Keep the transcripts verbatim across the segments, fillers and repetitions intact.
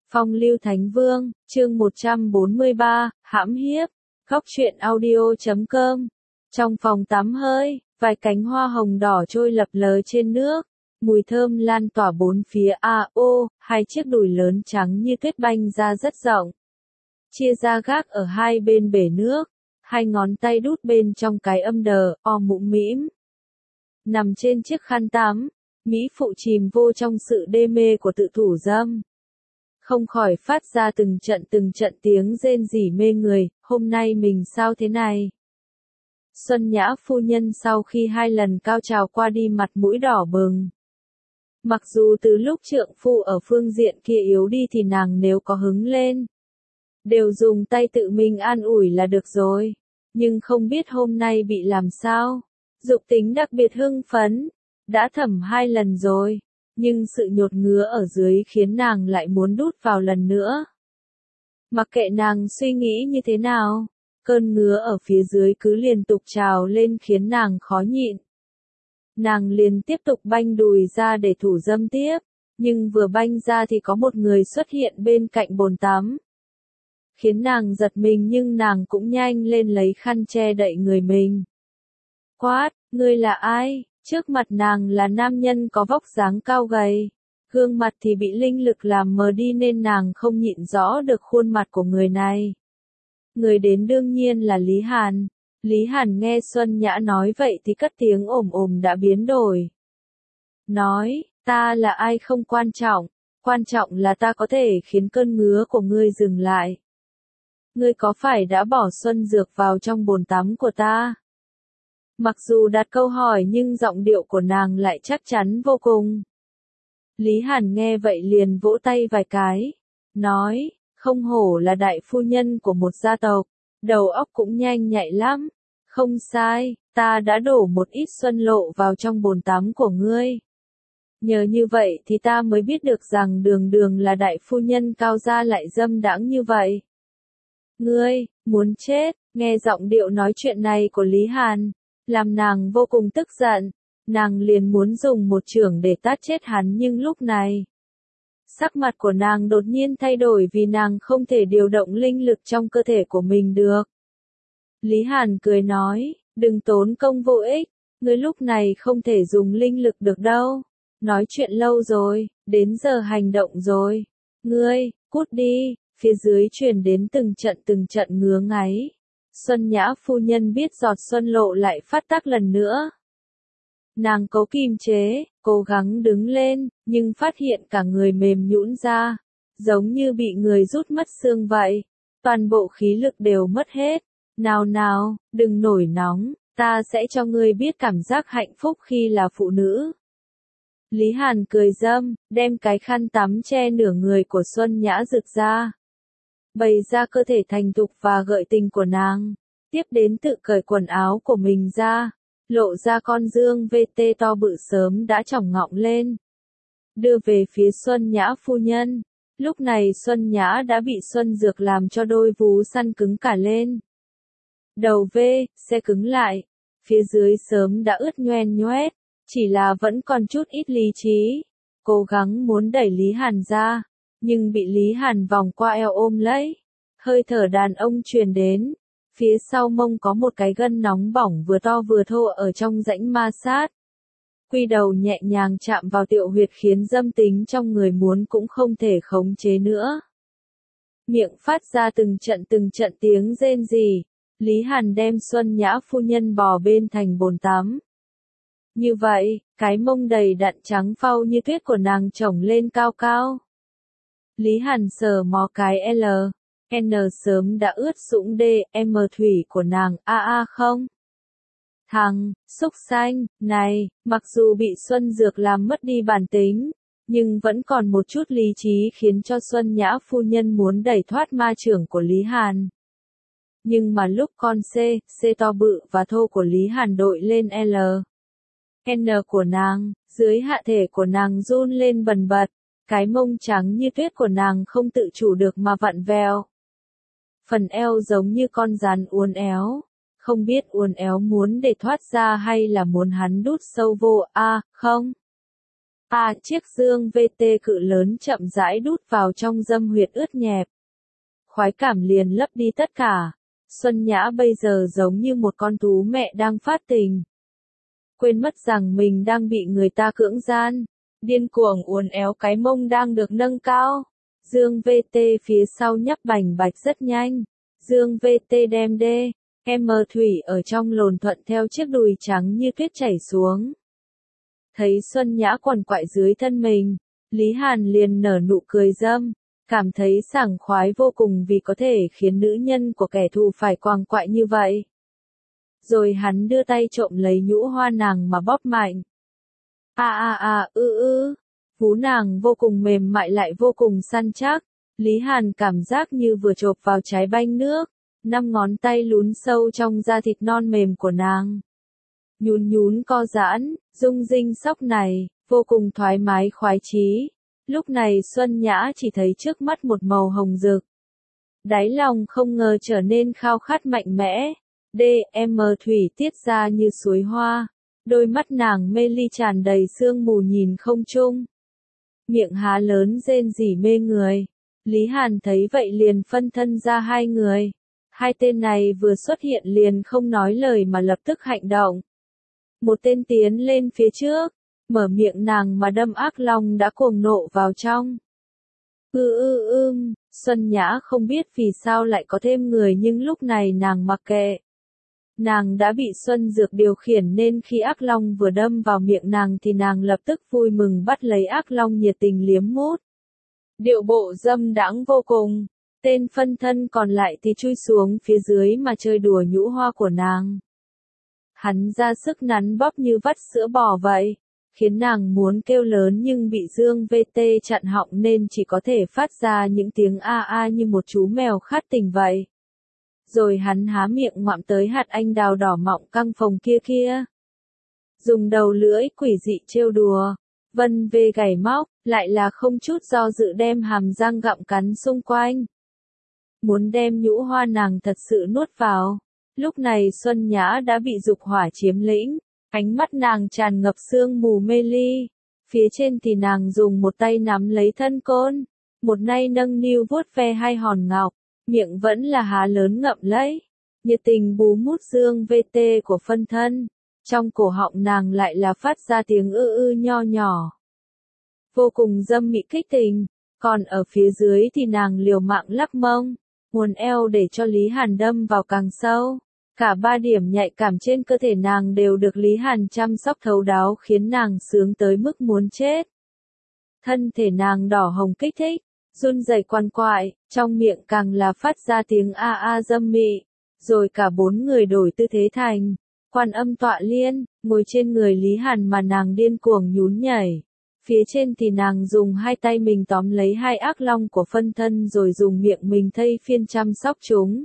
Phong lưu Thánh Vương, chương một trăm bốn mươi ba, hãm hiếp, góc truyện audio chấm com. Trong phòng tắm hơi, vài cánh hoa hồng đỏ trôi lập lờ trên nước, mùi thơm lan tỏa bốn phía. A ô, hai chiếc đùi lớn trắng như tuyết banh ra rất rộng. Chia ra gác ở hai bên bể nước, hai ngón tay đút bên trong cái âm đờ, o mũm mĩm. Nằm trên chiếc khăn tắm, mỹ phụ chìm vô trong sự đê mê của tự thủ dâm. Không khỏi phát ra từng trận từng trận tiếng rên rỉ mê người, hôm nay mình sao thế này? Xuân Nhã phu nhân sau khi hai lần cao trào qua đi mặt mũi đỏ bừng. Mặc dù từ lúc trượng phu ở phương diện kia yếu đi thì nàng nếu có hứng lên, đều dùng tay tự mình an ủi là được rồi. Nhưng không biết hôm nay bị làm sao? Dục tính đặc biệt hưng phấn, đã thẩm hai lần rồi. Nhưng sự nhột ngứa ở dưới khiến nàng lại muốn đút vào lần nữa. Mặc kệ nàng suy nghĩ như thế nào, cơn ngứa ở phía dưới cứ liên tục trào lên khiến nàng khó nhịn. Nàng liền tiếp tục banh đùi ra để thủ dâm tiếp, nhưng vừa banh ra thì có một người xuất hiện bên cạnh bồn tắm. Khiến nàng giật mình nhưng nàng cũng nhanh lên lấy khăn che đậy người mình. Quát, ngươi là ai? Trước mặt nàng là nam nhân có vóc dáng cao gầy, gương mặt thì bị linh lực làm mờ đi nên nàng không nhịn rõ được khuôn mặt của người này. Người đến đương nhiên là Lý Hàn. Lý Hàn nghe Xuân Nhã nói vậy thì cất tiếng ồm ồm đã biến đổi. Nói, ta là ai không quan trọng, quan trọng là ta có thể khiến cơn ngứa của ngươi dừng lại. Ngươi có phải đã bỏ xuân dược vào trong bồn tắm của ta? Mặc dù đặt câu hỏi nhưng giọng điệu của nàng lại chắc chắn vô cùng. Lý Hàn nghe vậy liền vỗ tay vài cái, nói, không hổ là đại phu nhân của một gia tộc, đầu óc cũng nhanh nhạy lắm. Không sai, ta đã đổ một ít xuân lộ vào trong bồn tắm của ngươi. Nhờ như vậy thì ta mới biết được rằng đường đường là đại phu nhân cao gia lại dâm đãng như vậy. Ngươi, muốn chết, nghe giọng điệu nói chuyện này của Lý Hàn, làm nàng vô cùng tức giận, nàng liền muốn dùng một chưởng để tát chết hắn nhưng lúc này, sắc mặt của nàng đột nhiên thay đổi vì nàng không thể điều động linh lực trong cơ thể của mình được. Lý Hàn cười nói, đừng tốn công vô ích, ngươi lúc này không thể dùng linh lực được đâu, nói chuyện lâu rồi, đến giờ hành động rồi, ngươi, cút đi, phía dưới truyền đến từng trận từng trận ngứa ngáy. Xuân Nhã phu nhân biết giọt xuân lộ lại phát tác lần nữa. Nàng cố kìm chế, cố gắng đứng lên, nhưng phát hiện cả người mềm nhũn ra, giống như bị người rút mất xương vậy. Toàn bộ khí lực đều mất hết. Nào nào, đừng nổi nóng, ta sẽ cho ngươi biết cảm giác hạnh phúc khi là phụ nữ. Lý Hàn cười dâm, đem cái khăn tắm che nửa người của Xuân Nhã rực ra. Bày ra cơ thể thành thục và gợi tình của nàng, tiếp đến tự cởi quần áo của mình ra, lộ ra con dương vê tê to bự sớm đã trỏng ngọng lên. Đưa về phía Xuân Nhã phu nhân, lúc này Xuân Nhã đã bị Xuân Dược làm cho đôi vú săn cứng cả lên. Đầu V, xe cứng lại, phía dưới sớm đã ướt nhoen nhoét, chỉ là vẫn còn chút ít lý trí, cố gắng muốn đẩy Lý Hàn ra. Nhưng bị Lý Hàn vòng qua eo ôm lấy, hơi thở đàn ông truyền đến, phía sau mông có một cái gân nóng bỏng vừa to vừa thô ở trong rãnh ma sát. Quy đầu nhẹ nhàng chạm vào tiểu huyệt khiến dâm tính trong người muốn cũng không thể khống chế nữa. Miệng phát ra từng trận từng trận tiếng rên rỉ, Lý Hàn đem Xuân Nhã phu nhân bò bên thành bồn tắm. Như vậy, cái mông đầy đặn trắng phau như tuyết của nàng chổng lên cao cao. Lý Hàn sờ mó cái L, N sớm đã ướt sũng D, M thủy của nàng, a a không? Thằng, xúc xanh, này, mặc dù bị Xuân Dược làm mất đi bản tính, nhưng vẫn còn một chút lý trí khiến cho Xuân Nhã phu nhân muốn đẩy thoát ma chưởng của Lý Hàn. Nhưng mà lúc con C, C to bự và thô của Lý Hàn đội lên L, N của nàng, dưới hạ thể của nàng run lên bần bật. Cái mông trắng như tuyết của nàng không tự chủ được mà vặn vẹo. Phần eo giống như con rắn uốn éo, không biết uốn éo muốn để thoát ra hay là muốn hắn đút sâu vô, a, à, không. À, chiếc dương vê tê cự lớn chậm rãi đút vào trong dâm huyệt ướt nhẹp. Khoái cảm liền lấp đi tất cả. Xuân Nhã bây giờ giống như một con thú mẹ đang phát tình. Quên mất rằng mình đang bị người ta cưỡng gian. Điên cuồng uốn éo cái mông đang được nâng cao. Dương vê tê phía sau nhấp bành bạch rất nhanh. Dương vê tê đem đê, em thủy ở trong lồn thuận theo chiếc đùi trắng như tuyết chảy xuống. Thấy Xuân Nhã quằn quại dưới thân mình, Lý Hàn liền nở nụ cười dâm, cảm thấy sảng khoái vô cùng vì có thể khiến nữ nhân của kẻ thù phải quằn quại như vậy. Rồi hắn đưa tay trộm lấy nhũ hoa nàng mà bóp mạnh. À à à, ư ư, vú nàng vô cùng mềm mại lại vô cùng săn chắc, Lý Hàn cảm giác như vừa chộp vào trái banh nước, năm ngón tay lún sâu trong da thịt non mềm của nàng. Nhún nhún co giãn, rung rinh sóc này, vô cùng thoải mái khoái chí. Lúc này Xuân Nhã chỉ thấy trước mắt một màu hồng rực. Đáy lòng không ngờ trở nên khao khát mạnh mẽ. đê em thủy tiết ra như suối hoa. Đôi mắt nàng mê ly tràn đầy sương mù nhìn không chung. Miệng há lớn rên rỉ mê người. Lý Hàn thấy vậy liền phân thân ra hai người. Hai tên này vừa xuất hiện liền không nói lời mà lập tức hành động. Một tên tiến lên phía trước, mở miệng nàng mà đâm ác long đã cuồng nộ vào trong. Ư ư ưm, Xuân Nhã không biết vì sao lại có thêm người nhưng lúc này nàng mặc kệ. Nàng đã bị Xuân Dược điều khiển nên khi ác long vừa đâm vào miệng nàng thì nàng lập tức vui mừng bắt lấy ác long nhiệt tình liếm mút. Điệu bộ dâm đãng vô cùng, tên phân thân còn lại thì chui xuống phía dưới mà chơi đùa nhũ hoa của nàng. Hắn ra sức nắn bóp như vắt sữa bò vậy, khiến nàng muốn kêu lớn nhưng bị Dương vê tê chặn họng nên chỉ có thể phát ra những tiếng a a như một chú mèo khát tình vậy. Rồi hắn há miệng ngoạm tới hạt anh đào đỏ mọng căng phồng kia kia. Dùng đầu lưỡi quỷ dị trêu đùa, vân vê gảy móc, lại là không chút do dự đem hàm răng gặm cắn xung quanh. Muốn đem nhũ hoa nàng thật sự nuốt vào. Lúc này Xuân Nhã đã bị dục hỏa chiếm lĩnh, ánh mắt nàng tràn ngập sương mù mê ly. Phía trên thì nàng dùng một tay nắm lấy thân côn, một tay nâng niu vuốt ve hai hòn ngọc, miệng vẫn là há lớn ngậm lấy. Nhiệt tình bú mút Dương vê tê của phân thân, trong cổ họng nàng lại là phát ra tiếng ư ư nho nhỏ. Vô cùng dâm mị kích tình, còn ở phía dưới thì nàng liều mạng lắc mông, uốn eo để cho Lý Hàn đâm vào càng sâu. Cả ba điểm nhạy cảm trên cơ thể nàng đều được Lý Hàn chăm sóc thấu đáo khiến nàng sướng tới mức muốn chết. Thân thể nàng đỏ hồng kích thích, run rẩy quằn quại, trong miệng càng là phát ra tiếng a a dâm mị. Rồi cả bốn người đổi tư thế thành Quan Âm tọa liên, ngồi trên người Lý Hàn mà nàng điên cuồng nhún nhảy. Phía trên thì nàng dùng hai tay mình tóm lấy hai ác long của phân thân rồi dùng miệng mình thay phiên chăm sóc chúng.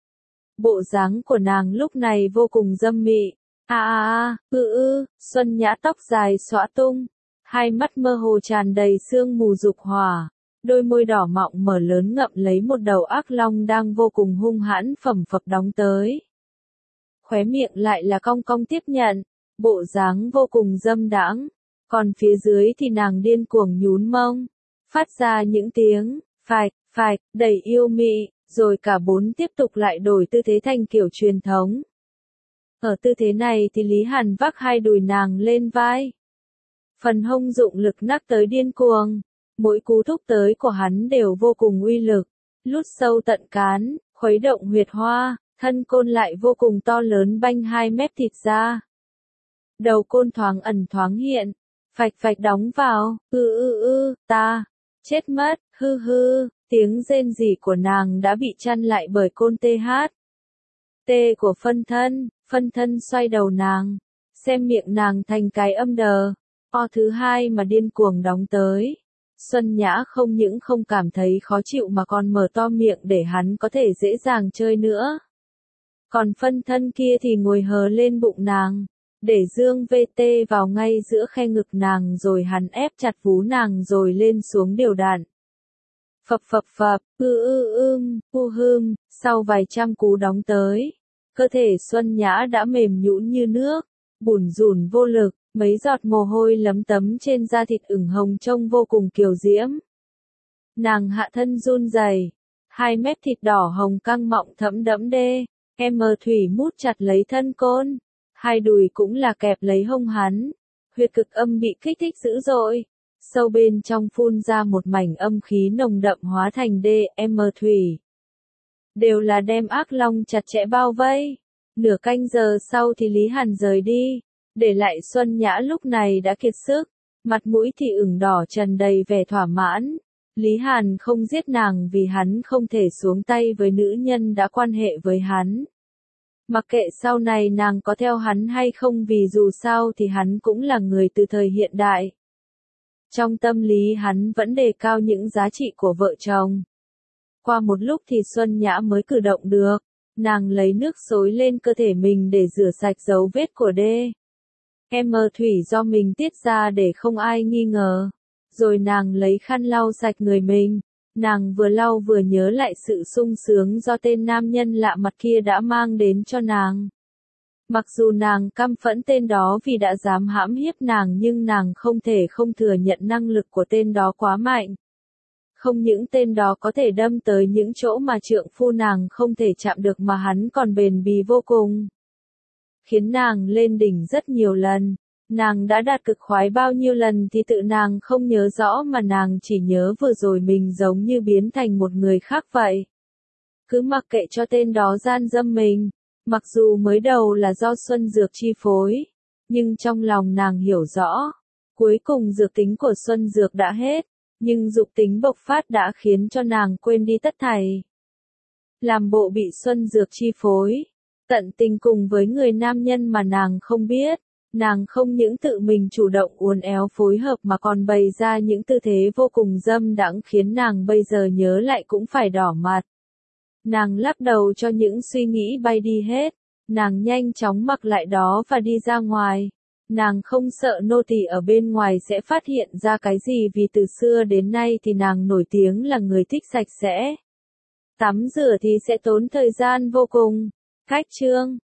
Bộ dáng của nàng lúc này vô cùng dâm mị. A a a, ư ư, Xuân Nhã tóc dài xõa tung, hai mắt mơ hồ tràn đầy sương mù dục hỏa, đôi môi đỏ mọng mở lớn ngậm lấy một đầu ác long đang vô cùng hung hãn phầm phập đóng tới. Khóe miệng lại là cong cong tiếp nhận, bộ dáng vô cùng dâm đãng, còn phía dưới thì nàng điên cuồng nhún mông, phát ra những tiếng phạch phạch đầy yêu mị. Rồi cả bốn tiếp tục lại đổi tư thế thành kiểu truyền thống. Ở tư thế này thì Lý Hàn vác hai đùi nàng lên vai. Phần hông dụng lực nắc tới điên cuồng. Mỗi cú thúc tới của hắn đều vô cùng uy lực. Lút sâu tận cán, khuấy động huyệt hoa, thân côn lại vô cùng to lớn banh hai mép thịt ra. Đầu côn thoáng ẩn thoáng hiện, phạch phạch đóng vào, ư ư ư, ta, chết mất, hư hư. Tiếng rên rỉ của nàng đã bị chặn lại bởi côn tê hát. Tê của phân thân, phân thân xoay đầu nàng, xem miệng nàng thành cái âm đờ, o thứ hai mà điên cuồng đóng tới. Xuân Nhã không những không cảm thấy khó chịu mà còn mở to miệng để hắn có thể dễ dàng chơi nữa. Còn phân thân kia thì ngồi hờ lên bụng nàng, để Dương vê tê vào ngay giữa khe ngực nàng rồi hắn ép chặt vú nàng rồi lên xuống đều đặn. Phập phập phập, ư ư ưm, u hưm, sau vài trăm cú đóng tới, cơ thể Xuân Nhã đã mềm nhũn như nước, bủn rủn vô lực, mấy giọt mồ hôi lấm tấm trên da thịt ửng hồng trông vô cùng kiều diễm. Nàng hạ thân run rẩy, hai mép thịt đỏ hồng căng mọng thẫm đẫm đê, em mờ thủy mút chặt lấy thân côn, hai đùi cũng là kẹp lấy hông hắn, huyệt cực âm bị kích thích dữ dội, sâu bên trong phun ra một mảnh âm khí nồng đậm hóa thành đê, em mờ thủy. Đều là đem ác long chặt chẽ bao vây, nửa canh giờ sau thì Lý Hàn rời đi, để lại Xuân Nhã lúc này đã kiệt sức, mặt mũi thì ửng đỏ tràn đầy vẻ thỏa mãn. Lý Hàn không giết nàng vì hắn không thể xuống tay với nữ nhân đã quan hệ với hắn. Mặc kệ sau này nàng có theo hắn hay không vì dù sao thì hắn cũng là người từ thời hiện đại. Trong tâm lý hắn vẫn đề cao những giá trị của vợ chồng. Qua một lúc thì Xuân Nhã mới cử động được, nàng lấy nước xối lên cơ thể mình để rửa sạch dấu vết của đê. Em mờ thủy do mình tiết ra để không ai nghi ngờ. Rồi nàng lấy khăn lau sạch người mình, nàng vừa lau vừa nhớ lại sự sung sướng do tên nam nhân lạ mặt kia đã mang đến cho nàng. Mặc dù nàng căm phẫn tên đó vì đã dám hãm hiếp nàng nhưng nàng không thể không thừa nhận năng lực của tên đó quá mạnh. Không những tên đó có thể đâm tới những chỗ mà trượng phu nàng không thể chạm được mà hắn còn bền bỉ vô cùng. Khiến nàng lên đỉnh rất nhiều lần. Nàng đã đạt cực khoái bao nhiêu lần thì tự nàng không nhớ rõ mà nàng chỉ nhớ vừa rồi mình giống như biến thành một người khác vậy. Cứ mặc kệ cho tên đó gian dâm mình, mặc dù mới đầu là do Xuân Dược chi phối, nhưng trong lòng nàng hiểu rõ, cuối cùng dược tính của Xuân Dược đã hết, nhưng dục tính bộc phát đã khiến cho nàng quên đi tất thảy. Làm bộ bị Xuân Dược chi phối, tận tình cùng với người nam nhân mà nàng không biết. Nàng không những tự mình chủ động uốn éo phối hợp mà còn bày ra những tư thế vô cùng dâm đãng khiến nàng bây giờ nhớ lại cũng phải đỏ mặt. Nàng lắc đầu cho những suy nghĩ bay đi hết, nàng nhanh chóng mặc lại đó và đi ra ngoài. Nàng không sợ nô tỳ ở bên ngoài sẽ phát hiện ra cái gì vì từ xưa đến nay thì nàng nổi tiếng là người thích sạch sẽ. Tắm rửa thì sẽ tốn thời gian vô cùng. Cách chương